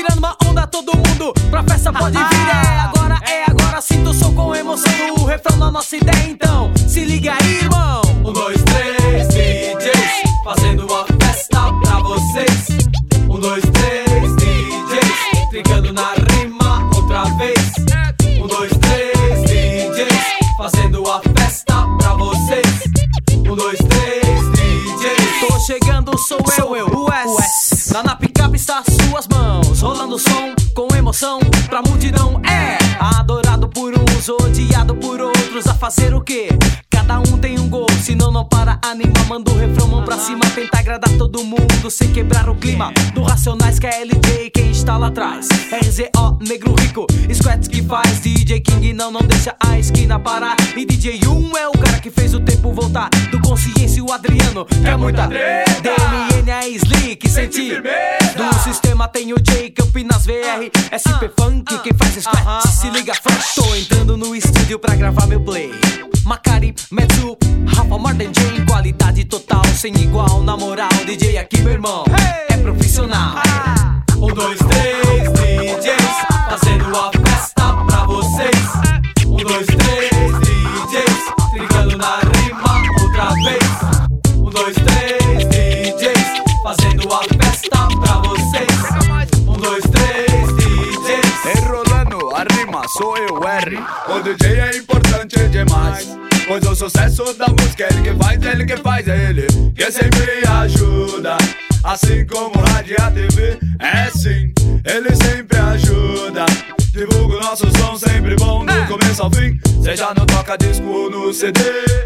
tirando uma onda, todo mundo pra festa pode vir. É agora, sinto o som com emoção do refrão da nossa ideia, então se liga aí, irmão. 1, 2, 3, DJs fazendo uma festa pra vocês. 1, 2, 3, DJs trincando na rima outra vez. 1, 2, 3, DJs fazendo a festa pra vocês. 1, 2, 3, DJs. Tô chegando, sou eu, o S. Lá na picape está suas mãos, rolando som com emoção pra multidão. É adorado por uns, odiado por outros. A fazer o quê? Cada um tem um gol, senão não para anima. Manda o refrão, mão pra cima, tenta agradar todo mundo sem quebrar o clima. Do Racionais que é LJ, quem está lá atrás RZO, Negro Rico, Squats que faz. DJ King não deixa a esquina parar. E DJ 1 é o cara que fez o tempo voltar. Do Consciência o Adriano, é muita treta. DMN a Slick, sente do sistema tem o Jacob nas VR. SP Funk, quem faz Squat, se liga fresh. Tô entrando no estúdio pra gravar meu play. Macari, Metsu, Rafa, Martin Jane, qualidade total, sem igual, na moral. DJ aqui, meu irmão, é profissional. 1, 2, 3, DJs fazendo a festa pra vocês. 1, 2, 3, DJs trincando na rima outra vez. 1, 2, 3, DJs fazendo a festa pra vocês. 1, 2, 3, DJs. Enrolando a rima, sou eu, R. O DJ é importante demais, pois o sucesso da música é ele que faz, ele que sempre ajuda. Assim como o rádio e a TV, é sim, ele sempre ajuda. Divulga o nosso som sempre bom do começo ao fim, seja no toca-disco ou no CD.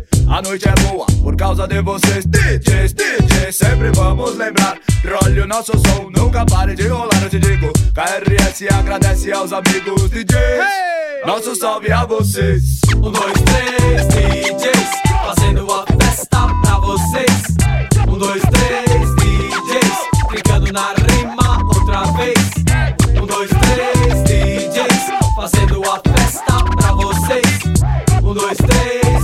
A noite é boa por causa de vocês, DJs, sempre vamos lembrar. Role o nosso som, nunca pare de rolar, eu te digo. KRS agradece aos amigos DJs, nosso salve a vocês. 1, 2, 3, DJs fazendo a festa pra vocês. 1, 2, 3, DJs trincando na rima outra vez. 1, 2, 3, DJs fazendo a festa pra vocês. 1, 2, 3,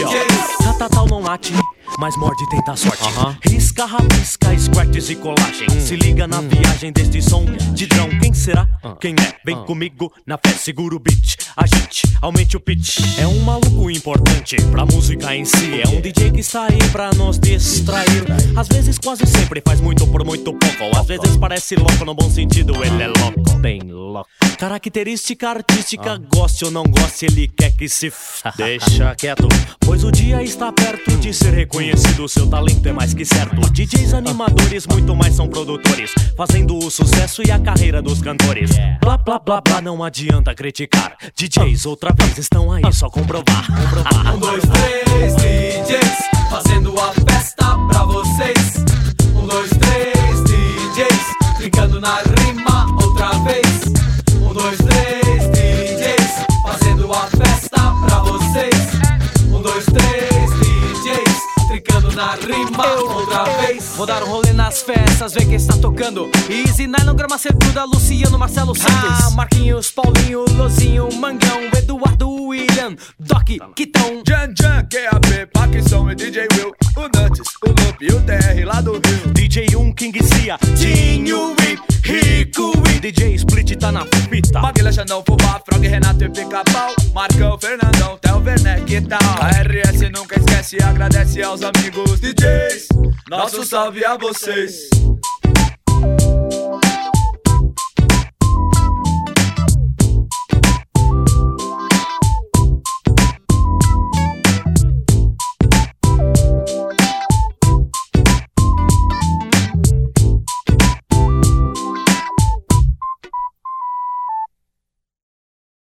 DJs. Tal não late, mas morde e tenta a sorte. Risca, rabisca, squirts e colagem. Se liga na viagem deste som de drão. Quem será? Quem é? Vem comigo na fé, segura o beat. Agite, aumente o pitch. É um maluco importante pra música em si. É um DJ que está aí pra nos distrair. Às vezes quase sempre faz muito por muito pouco. Às vezes parece louco no bom sentido, ele é louco, bem louco. Característica artística, goste ou não goste, ele quer que se deixa quieto, pois o dia está perto de ser reconhecido. Seu talento é mais que certo. DJs animadores muito mais são produtores, fazendo o sucesso e a carreira dos cantores. Blá blá blá blá, não adianta criticar. DJs outra vez estão aí, só comprovar. 1, 2, 3, DJs fazendo a festa pra vocês. 1, 2, 3, DJs trincando na rima outra vez. 1, 2, 3, DJs fazendo a festa pra vocês. 1, 2, 3, DJs trincando na rima outra vez. Vou dar um rolê nas festas, ver quem está tocando. Easy Nylon, Grama Certuda, Luciano, Marcelo Santos, Marquinhos, Paulinho, Lozinho, Mangão, Eduardo, William, Doc, Kitão, Jan, QAP, Paquisson e DJ Will, o Nuts, o Loop e o TR lá do Rio. DJ 1, King Cia, Dinho e Rico e DJ Split tá na fita. Maguila, Xandão, Fubá, Frog, Renato e Pica-Pau, Marcão, Fernandão, Theo, Werneck e tal. KRS nunca esquece e agradece aos amigos DJs, nosso salve a vocês.